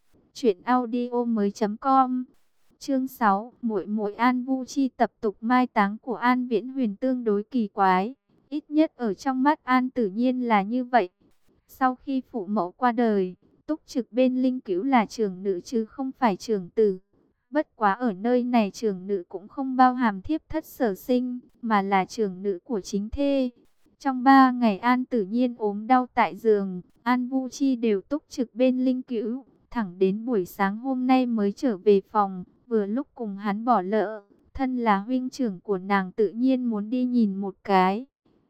truyệnaudiomoi.com. Chương 6, muội muội An Vu Chi tập tục mai táng của An Viễn Huyền tương đối kỳ quái, ít nhất ở trong mắt An Tử Nhiên là như vậy. Sau khi phụ mẫu qua đời, túc trực bên linh cữu là trưởng nữ chứ không phải trưởng tử. Bất quá ở nơi này trưởng nữ cũng không bao hàm thiếp thất sở sinh, mà là trưởng nữ của chính thê. Trong 3 ngày An Tử Nhiên ốm đau tại giường, An Vu Chi đều túc trực bên linh cữu, thẳng đến buổi sáng hôm nay mới trở về phòng. Vừa lúc cùng hắn bỏ lỡ, thân là huynh trưởng của nàng tự nhiên muốn đi nhìn một cái.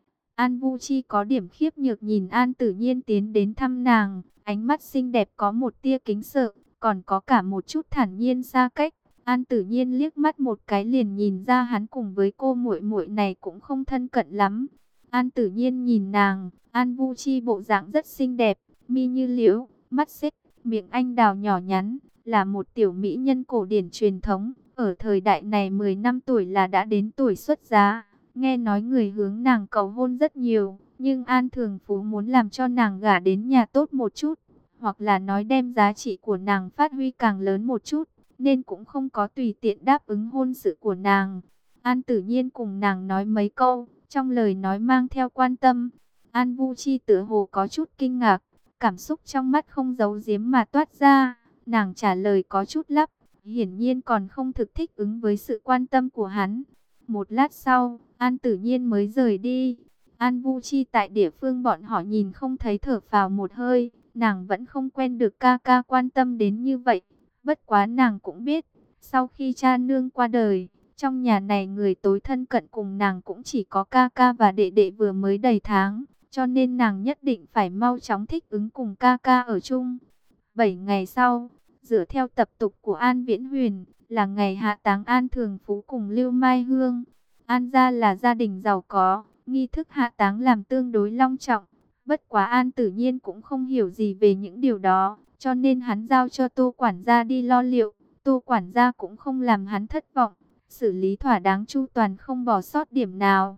An Vu Chi có điểm khiếp nhược nhìn An Tử Nhiên tiến đến thăm nàng, ánh mắt xinh đẹp có một tia kính sợ, còn có cả một chút thản nhiên xa cách. An Tử Nhiên liếc mắt một cái liền nhìn ra hắn cùng với cô muội muội này cũng không thân cận lắm. An Tử Nhiên nhìn nàng, An Vu Chi bộ dạng rất xinh đẹp, mi như liễu, mắt xích, miệng anh đào nhỏ nhắn, là một tiểu mỹ nhân cổ điển truyền thống. Ở thời đại này 10 năm tuổi là đã đến tuổi xuất giá. Nghe nói người hướng nàng cầu hôn rất nhiều, nhưng An Thường Phú muốn làm cho nàng gả đến nhà tốt một chút, hoặc là nói đem giá trị của nàng phát huy càng lớn một chút, nên cũng không có tùy tiện đáp ứng hôn sự của nàng. An Tử Nhiên cùng nàng nói mấy câu, trong lời nói mang theo quan tâm. An Vu Chi tựa hồ có chút kinh ngạc, cảm xúc trong mắt không giấu giếm mà toát ra. Nàng trả lời có chút lắp, hiển nhiên còn không thực thích ứng với sự quan tâm của hắn. Một lát sau, An Tử Nhiên mới rời đi. An Vu Chi tại địa phương bọn họ nhìn không thấy, thở phào một hơi. Nàng vẫn không quen được ca ca quan tâm đến như vậy. Bất quá nàng cũng biết, sau khi cha nương qua đời, trong nhà này người tối thân cận cùng nàng cũng chỉ có ca ca và đệ đệ vừa mới đầy tháng. Cho nên nàng nhất định phải mau chóng thích ứng cùng ca ca ở chung. 7 ngày sau, dựa theo tập tục của An Viễn Huyền, là ngày hạ táng An Thường Phú cùng Lưu Mai Hương. An gia là gia đình giàu có, nghi thức hạ táng làm tương đối long trọng. Bất quá An Tử Nhiên cũng không hiểu gì về những điều đó, cho nên hắn giao cho Tô quản gia đi lo liệu. Tô quản gia cũng không làm hắn thất vọng, xử lý thỏa đáng chu toàn không bỏ sót điểm nào.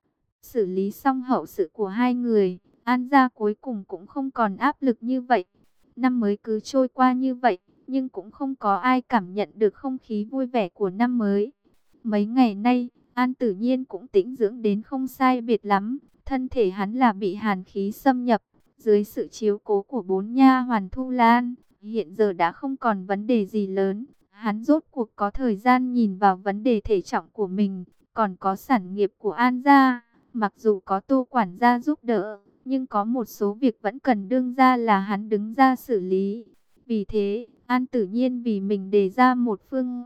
Xử lý xong hậu sự của hai người, An gia cuối cùng cũng không còn áp lực như vậy. Năm mới cứ trôi qua như vậy, nhưng cũng không có ai cảm nhận được không khí vui vẻ của năm mới. Mấy ngày nay, An Tử Nhiên cũng tĩnh dưỡng đến không sai biệt lắm, thân thể hắn là bị hàn khí xâm nhập, dưới sự chiếu cố của 4 nha hoàn Thu Lan, hiện giờ đã không còn vấn đề gì lớn. Hắn rốt cuộc có thời gian nhìn vào vấn đề thể trọng của mình, còn có sản nghiệp của An gia. Mặc dù có Tô quản gia giúp đỡ, nhưng có một số việc vẫn cần đương gia là hắn đứng ra xử lý. Vì thế, An Tử Nhiên vì mình đề ra một phương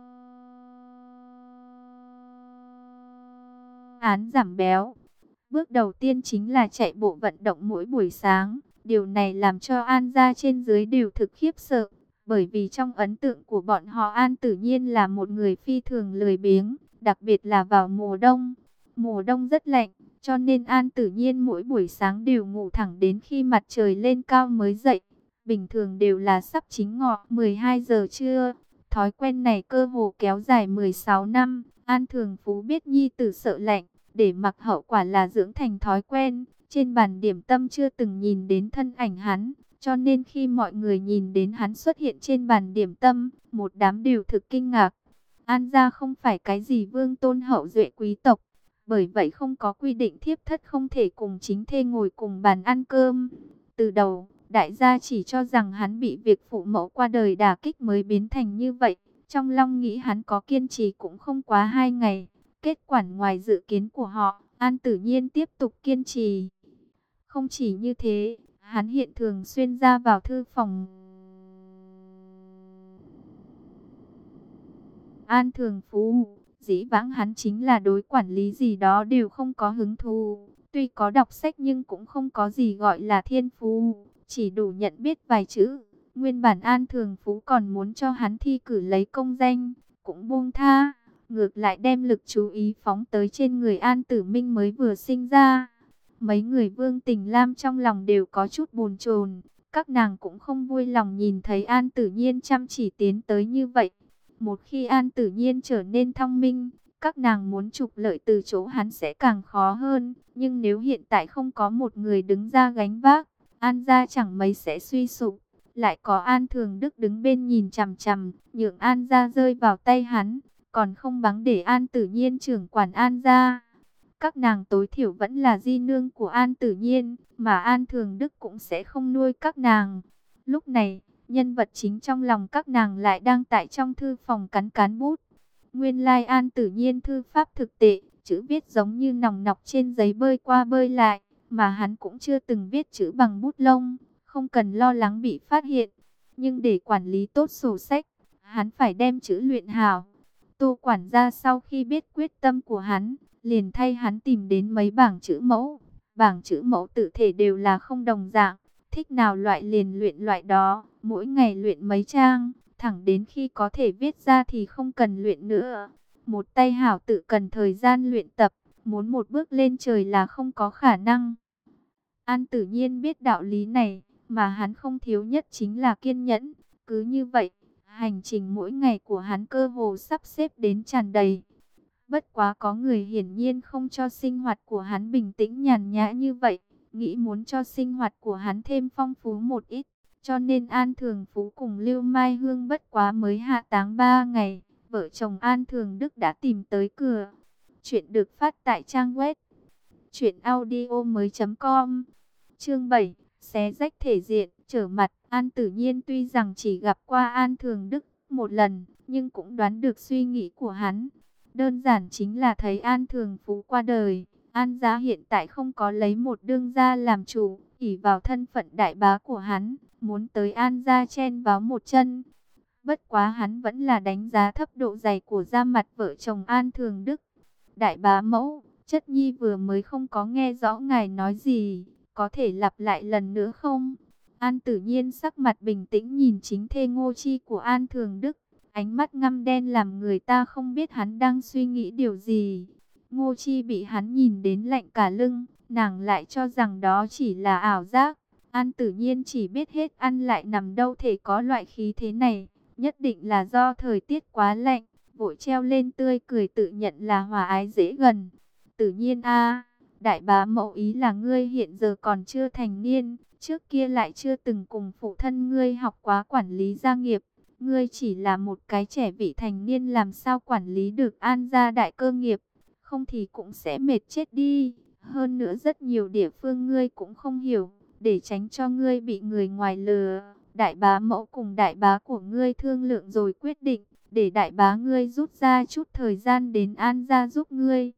án giảm béo. Bước đầu tiên chính là chạy bộ vận động mỗi buổi sáng. Điều này làm cho An gia trên dưới đều thực khiếp sợ. Bởi vì trong ấn tượng của bọn họ, An Tử Nhiên là một người phi thường lười biếng, đặc biệt là vào mùa đông. Mùa đông rất lạnh, cho nên An Tử Nhiên mỗi buổi sáng đều ngủ thẳng đến khi mặt trời lên cao mới dậy. Bình thường đều là sắp chính ngọ 12 giờ trưa. Thói quen này cơ hồ kéo dài 16 năm. An Thường Phú biết nhi tử sợ lạnh, để mặc hậu quả là dưỡng thành thói quen. Trên bàn điểm tâm chưa từng nhìn đến thân ảnh hắn, cho nên khi mọi người nhìn đến hắn xuất hiện trên bàn điểm tâm, một đám đều thực kinh ngạc. An gia không phải cái gì vương tôn hậu duệ quý tộc, bởi vậy không có quy định thiếp thất không thể cùng chính thê ngồi cùng bàn ăn cơm. Từ đầu, đại gia chỉ cho rằng hắn bị việc phụ mẫu qua đời đả kích mới biến thành như vậy, Trong lòng nghĩ hắn có kiên trì cũng không quá 2 ngày. Kết quả ngoài dự kiến của họ, An Tử Nhiên tiếp tục kiên trì. Không chỉ như thế, hắn hiện thường xuyên ra vào thư phòng An Thường Phú. Dĩ vãng hắn chính là đối quản lý gì đó đều không có hứng thú. Tuy có đọc sách nhưng cũng không có gì gọi là thiên phú, chỉ đủ nhận biết vài chữ. Nguyên bản An Thường Phú còn muốn cho hắn thi cử lấy công danh, cũng buông tha. Ngược lại đem lực chú ý phóng tới trên người An Tử Minh mới vừa sinh ra. Mấy người Vương Tình Lam trong lòng đều có chút bồn chồn. Các nàng cũng không vui lòng nhìn thấy An Tử Nhiên chăm chỉ tiến tới như vậy. Một khi An Tử Nhiên trở nên thông minh, các nàng muốn trục lợi từ chỗ hắn sẽ càng khó hơn. Nhưng nếu hiện tại không có một người đứng ra gánh vác, An gia chẳng mấy sẽ suy sụp. Lại có An Thường Đức đứng bên nhìn chằm chằm, nhượng An gia rơi vào tay hắn, còn không bằng để An Tử Nhiên trưởng quản An gia. Các nàng tối thiểu vẫn là di nương của An Tử Nhiên, mà An Thường Đức cũng sẽ không nuôi các nàng. Lúc này, nhân vật chính trong lòng các nàng lại đang tại trong thư phòng cắn cán bút. Nguyên lai An Tử Nhiên thư pháp thực tệ, chữ viết giống như nòng nọc trên giấy bơi qua bơi lại, mà hắn cũng chưa từng viết chữ bằng bút lông, không cần lo lắng bị phát hiện. Nhưng để quản lý tốt sổ sách, hắn phải đem chữ luyện hảo. Tô quản gia sau khi biết quyết tâm của hắn, liền thay hắn tìm đến mấy bảng chữ mẫu. Bảng chữ mẫu tự thể đều là không đồng dạng, thích nào loại liền luyện loại đó, mỗi ngày luyện mấy trang, thẳng đến khi có thể viết ra thì không cần luyện nữa. Một tay hảo tự cần thời gian luyện tập, muốn một bước lên trời là không có khả năng. An Tử Nhiên biết đạo lý này, mà hắn không thiếu nhất chính là kiên nhẫn. Cứ như vậy, hành trình mỗi ngày của hắn cơ hồ sắp xếp đến tràn đầy. Bất quá có người hiển nhiên không cho sinh hoạt của hắn bình tĩnh nhàn nhã như vậy, nghĩ muốn cho sinh hoạt của hắn thêm phong phú một ít. Cho nên An Thường Phú cùng Lưu Mai Hương bất quá mới hạ táng 3 ngày, vợ chồng An Thường Đức đã tìm tới cửa. Chuyện được phát tại trang web truyệnaudiomoi.com. Chương 7, xé rách thể diện, trở mặt. An Tử Nhiên tuy rằng chỉ gặp qua An Thường Đức một lần, nhưng cũng đoán được suy nghĩ của hắn. Đơn giản chính là thấy An Thường Phú qua đời, An gia hiện tại không có lấy một đương gia làm chủ, ỷ vào thân phận đại bá của hắn, muốn tới An gia chen vào một chân. Bất quá hắn vẫn là đánh giá thấp độ dày của da mặt vợ chồng An Thường Đức. Đại bá mẫu, chất nhi vừa mới không có nghe rõ ngài nói gì, có thể lặp lại lần nữa không? An Tử Nhiên sắc mặt bình tĩnh nhìn chính thê Ngô Chi của An Thường Đức, ánh mắt ngăm đen làm người ta không biết hắn đang suy nghĩ điều gì. Ngô Chi bị hắn nhìn đến lạnh cả lưng, nàng lại cho rằng đó chỉ là ảo giác. An Tử Nhiên chỉ biết hết ăn lại nằm đâu thể có loại khí thế này, nhất định là do thời tiết quá lạnh, vội treo lên tươi cười tự nhận là hòa ái dễ gần. Tử Nhiên a, đại bá mẫu ý là ngươi hiện giờ còn chưa thành niên, trước kia lại chưa từng cùng phụ thân ngươi học quá quản lý gia nghiệp. Ngươi chỉ là một cái trẻ vị thành niên làm sao quản lý được An gia đại cơ nghiệp, không thì cũng sẽ mệt chết đi. Hơn nữa rất nhiều địa phương ngươi cũng không hiểu, để tránh cho ngươi bị người ngoài lừa. Đại bá mẫu cùng đại bá của ngươi thương lượng rồi quyết định, để đại bá ngươi rút ra chút thời gian đến An gia giúp ngươi.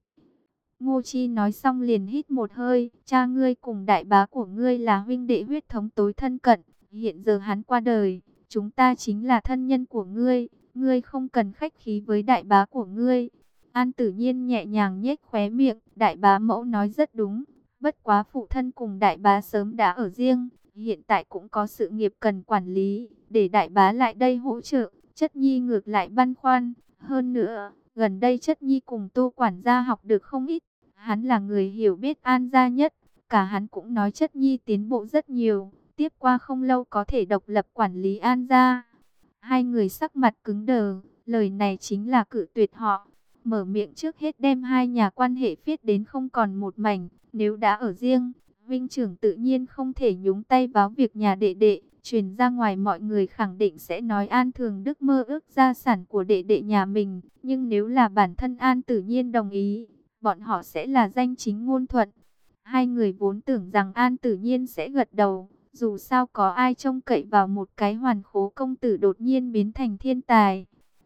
Ngô Chi nói xong liền hít một hơi, cha ngươi cùng đại bá của ngươi là huynh đệ huyết thống tối thân cận, hiện giờ hắn qua đời, chúng ta chính là thân nhân của ngươi, ngươi không cần khách khí với đại bá của ngươi. An Tử Nhiên nhẹ nhàng nhếch khóe miệng, đại bá mẫu nói rất đúng, bất quá phụ thân cùng đại bá sớm đã ở riêng, hiện tại cũng có sự nghiệp cần quản lý, để đại bá lại đây hỗ trợ, chất nhi ngược lại băn khoăn. Hơn nữa, gần đây chất nhi cùng Tô quản gia học được không ít, hắn là người hiểu biết An gia nhất, cả hắn cũng nói chất nhi tiến bộ rất nhiều, tiếp qua không lâu có thể độc lập quản lý An gia. Hai người sắc mặt cứng đờ, lời này chính là cự tuyệt họ. Mở miệng trước hết đem hai nhà quan hệ phiết đến không còn một mảnh, nếu đã ở riêng, huynh trưởng tự nhiên không thể nhúng tay vào việc nhà đệ đệ, truyền ra ngoài mọi người khẳng định sẽ nói An Thường Đức mơ ước gia sản của đệ đệ nhà mình, nhưng nếu là bản thân An Tử Nhiên đồng ý, bọn họ sẽ là danh chính ngôn thuận. Hai người vốn tưởng rằng An Tử Nhiên sẽ gật đầu, dù sao có ai trông cậy vào một cái hoàn khố công tử đột nhiên biến thành thiên tài.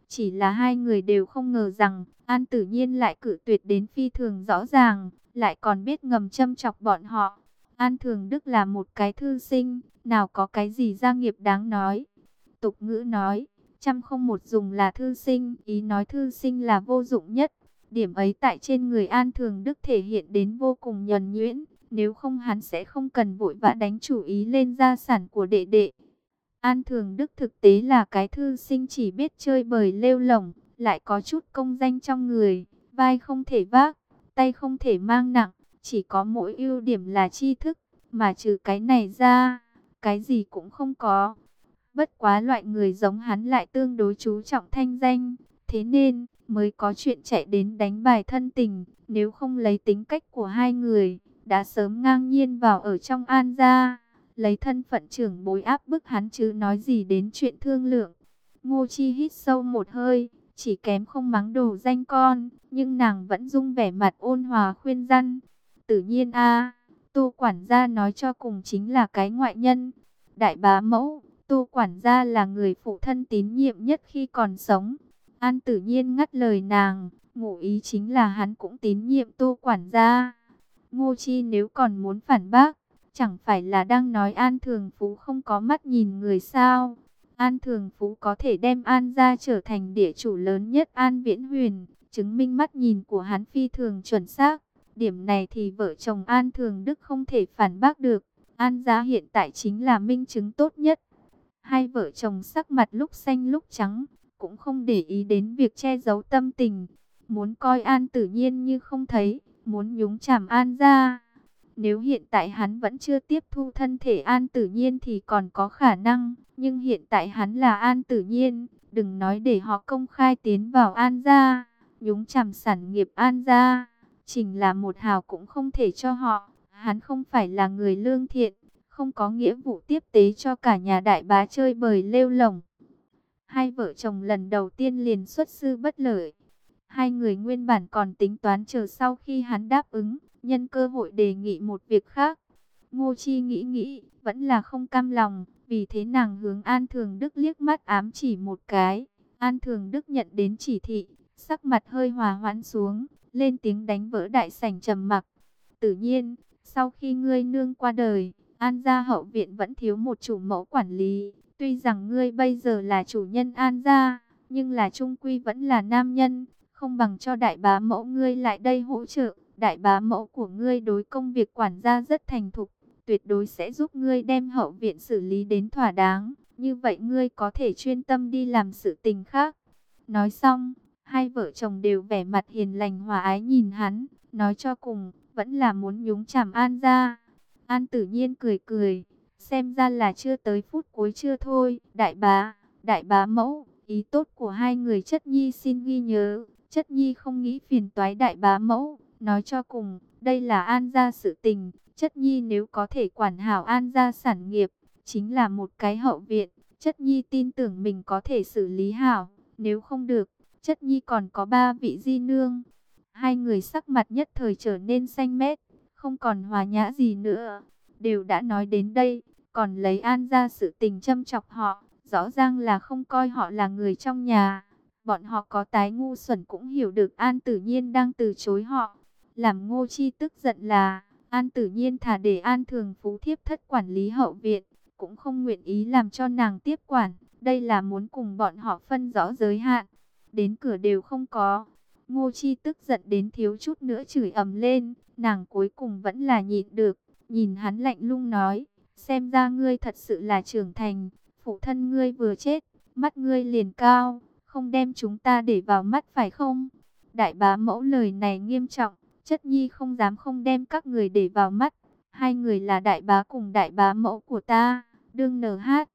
Chỉ là hai người đều không ngờ rằng An Tử Nhiên lại cự tuyệt đến phi thường rõ ràng, lại còn biết ngầm châm chọc bọn họ. An Thường Đức là một cái thư sinh, nào có cái gì gia nghiệp đáng nói. Tục ngữ nói, trăm không một dùng là thư sinh, ý nói thư sinh là vô dụng nhất. Điểm ấy tại trên người An Thường Đức thể hiện đến vô cùng nhuần nhuyễn, nếu không hắn sẽ không cần vội vã đánh chủ ý lên gia sản của đệ đệ. An Thường Đức thực tế là cái thư sinh chỉ biết chơi bời lêu lổng, lại có chút công danh trong người, vai không thể vác, tay không thể mang nặng, chỉ có mỗi ưu điểm là tri thức, mà trừ cái này ra, cái gì cũng không có. Bất quá loại người giống hắn lại tương đối chú trọng thanh danh, thế nên mới có chuyện chạy đến đánh bài thân tình, nếu không lấy tính cách của hai người, đã sớm ngang nhiên vào ở trong An gia, lấy thân phận trưởng bối áp bức hắn chứ nói gì đến chuyện thương lượng. Ngô Chi hít sâu một hơi, chỉ kém không mắng đồ danh con, nhưng nàng vẫn dung vẻ mặt ôn hòa khuyên răn. Tự nhiên Tô quản gia nói cho cùng chính là cái ngoại nhân. Đại bá mẫu, Tô quản gia là người phụ thân tín nhiệm nhất khi còn sống. An Tử Nhiên ngắt lời nàng, ngụ ý chính là hắn cũng tín nhiệm Tô quản gia. Ngô Chi nếu còn muốn phản bác, chẳng phải là đang nói An Thường Phú không có mắt nhìn người sao? An Thường Phú có thể đem An gia trở thành địa chủ lớn nhất An Viễn Huyền, chứng minh mắt nhìn của hắn phi thường chuẩn xác. Điểm này thì vợ chồng An Thường Đức không thể phản bác được. An gia hiện tại chính là minh chứng tốt nhất. Hai vợ chồng sắc mặt lúc xanh lúc trắng, cũng không để ý đến việc che giấu tâm tình. Muốn coi An Tử Nhiên như không thấy, muốn nhúng chàm An gia. Nếu hiện tại hắn vẫn chưa tiếp thu thân thể An Tử Nhiên thì còn có khả năng. Nhưng hiện tại hắn là An Tử Nhiên, đừng nói để họ công khai tiến vào An gia, nhúng chàm sản nghiệp An gia. Chính là một hào cũng không thể cho họ. Hắn không phải là người lương thiện, không có nghĩa vụ tiếp tế cho cả nhà đại bá chơi bời lêu lổng. Hai vợ chồng lần đầu tiên liền xuất sư bất lợi. Hai người nguyên bản còn tính toán chờ sau khi hắn đáp ứng, nhân cơ hội đề nghị một việc khác. Ngô Chi nghĩ, vẫn là không cam lòng, vì thế nàng hướng An Thường Đức liếc mắt ám chỉ một cái. An Thường Đức nhận đến chỉ thị, sắc mặt hơi hòa hoãn xuống, lên tiếng đánh vỡ đại sảnh trầm mặc. Tự nhiên, sau khi ngươi nương qua đời, An gia hậu viện vẫn thiếu một chủ mẫu quản lý. Tuy rằng ngươi bây giờ là chủ nhân An gia, nhưng là trung quy vẫn là nam nhân, không bằng cho đại bá mẫu ngươi lại đây hỗ trợ. Đại bá mẫu của ngươi đối công việc quản gia rất thành thục, tuyệt đối sẽ giúp ngươi đem hậu viện xử lý đến thỏa đáng. Như vậy ngươi có thể chuyên tâm đi làm sự tình khác. Nói xong, hai vợ chồng đều vẻ mặt hiền lành hòa ái nhìn hắn, nói cho cùng, vẫn là muốn nhúng chàm An gia. An Tử Nhiên cười cười, xem ra là chưa tới phút cuối chưa thôi. Đại bá mẫu, ý tốt của hai người chất nhi xin ghi nhớ. Chất nhi không nghĩ phiền toái đại bá mẫu, nói cho cùng, đây là An gia sự tình. Chất nhi nếu có thể quản hảo An gia sản nghiệp, chính là một cái hậu viện. Chất nhi tin tưởng mình có thể xử lý hảo, nếu không được, chất nhi còn có 3 vị di nương. Hai người sắc mặt nhất thời trở nên xanh mét, không còn hòa nhã gì nữa. Đều đã nói đến đây, còn lấy An gia sự tình châm chọc họ, rõ ràng là không coi họ là người trong nhà. Bọn họ có tái ngu xuẩn cũng hiểu được An Tử Nhiên đang từ chối họ. Làm Ngô Chi tức giận là, An Tử Nhiên thà để An Thường Phú thiếp thất quản lý hậu viện, cũng không nguyện ý làm cho nàng tiếp quản. Đây là muốn cùng bọn họ phân rõ giới hạn, đến cửa đều không có. Ngô Chi tức giận đến thiếu chút nữa chửi ầm lên, nàng cuối cùng vẫn là nhịn được, nhìn hắn lạnh lùng nói, xem ra ngươi thật sự là trưởng thành, phụ thân ngươi vừa chết, mắt ngươi liền cao, không đem chúng ta để vào mắt phải không? Đại bá mẫu lời này nghiêm trọng, chất nhi không dám không đem các người để vào mắt, hai người là đại bá cùng đại bá mẫu của ta, đương nở hát.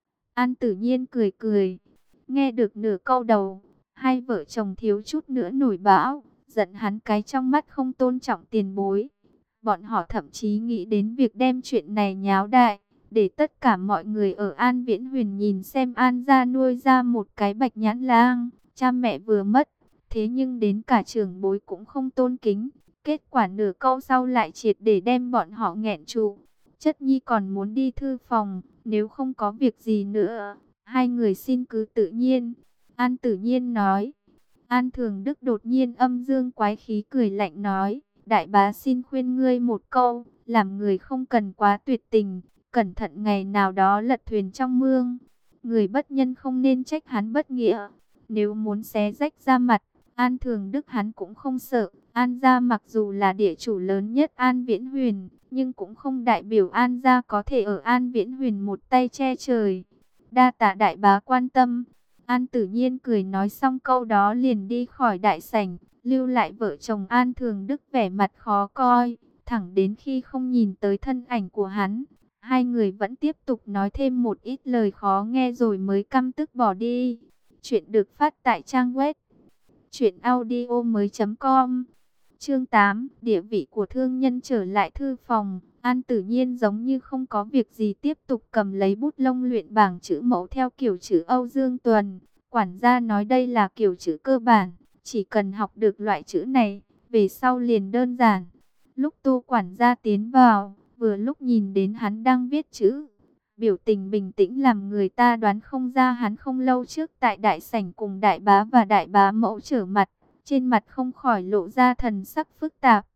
An Tử Nhiên cười cười, nghe được nửa câu đầu, hai vợ chồng thiếu chút nữa nổi bão, giận hắn cái trong mắt không tôn trọng tiền bối. Bọn họ thậm chí nghĩ đến việc đem chuyện này nháo đại, để tất cả mọi người ở An Viễn Huyền nhìn xem An gia nuôi ra một cái bạch nhãn lang, cha mẹ vừa mất, thế nhưng đến cả trưởng bối cũng không tôn kính. Kết quả nửa câu sau lại triệt để đem bọn họ nghẹn trụ. Chất nhi còn muốn đi thư phòng, nếu không có việc gì nữa, hai người xin cứ tự nhiên. An Tử Nhiên nói. An Thường Đức đột nhiên âm dương quái khí cười lạnh nói, đại bá xin khuyên ngươi một câu, làm người không cần quá tuyệt tình, cẩn thận ngày nào đó lật thuyền trong mương. Người bất nhân không nên trách hắn bất nghĩa. Nếu muốn xé rách da mặt, An Thường Đức hắn cũng không sợ. An gia mặc dù là địa chủ lớn nhất An Viễn Huyền, nhưng cũng không đại biểu An gia có thể ở An Viễn Huyền một tay che trời. Đa tạ đại bá quan tâm. An Tử Nhiên cười nói xong câu đó liền đi khỏi đại sảnh, lưu lại vợ chồng An Thường Đức vẻ mặt khó coi, thẳng đến khi không nhìn tới thân ảnh của hắn. Hai người vẫn tiếp tục nói thêm một ít lời khó nghe rồi mới căm tức bỏ đi. Chuyện được phát tại trang web truyệnaudiomoi.com. Chương 8, địa vị của thương nhân trở lại thư phòng. An Tử Nhiên giống như không có việc gì tiếp tục cầm lấy bút lông luyện bảng chữ mẫu theo kiểu chữ Âu Dương Tuần. Quản gia nói đây là kiểu chữ cơ bản, chỉ cần học được loại chữ này, về sau liền đơn giản. Lúc Tô quản gia tiến vào, vừa lúc nhìn đến hắn đang viết chữ, biểu tình bình tĩnh làm người ta đoán không ra hắn không lâu trước tại đại sảnh cùng đại bá và đại bá mẫu trở mặt, trên mặt không khỏi lộ ra thần sắc phức tạp.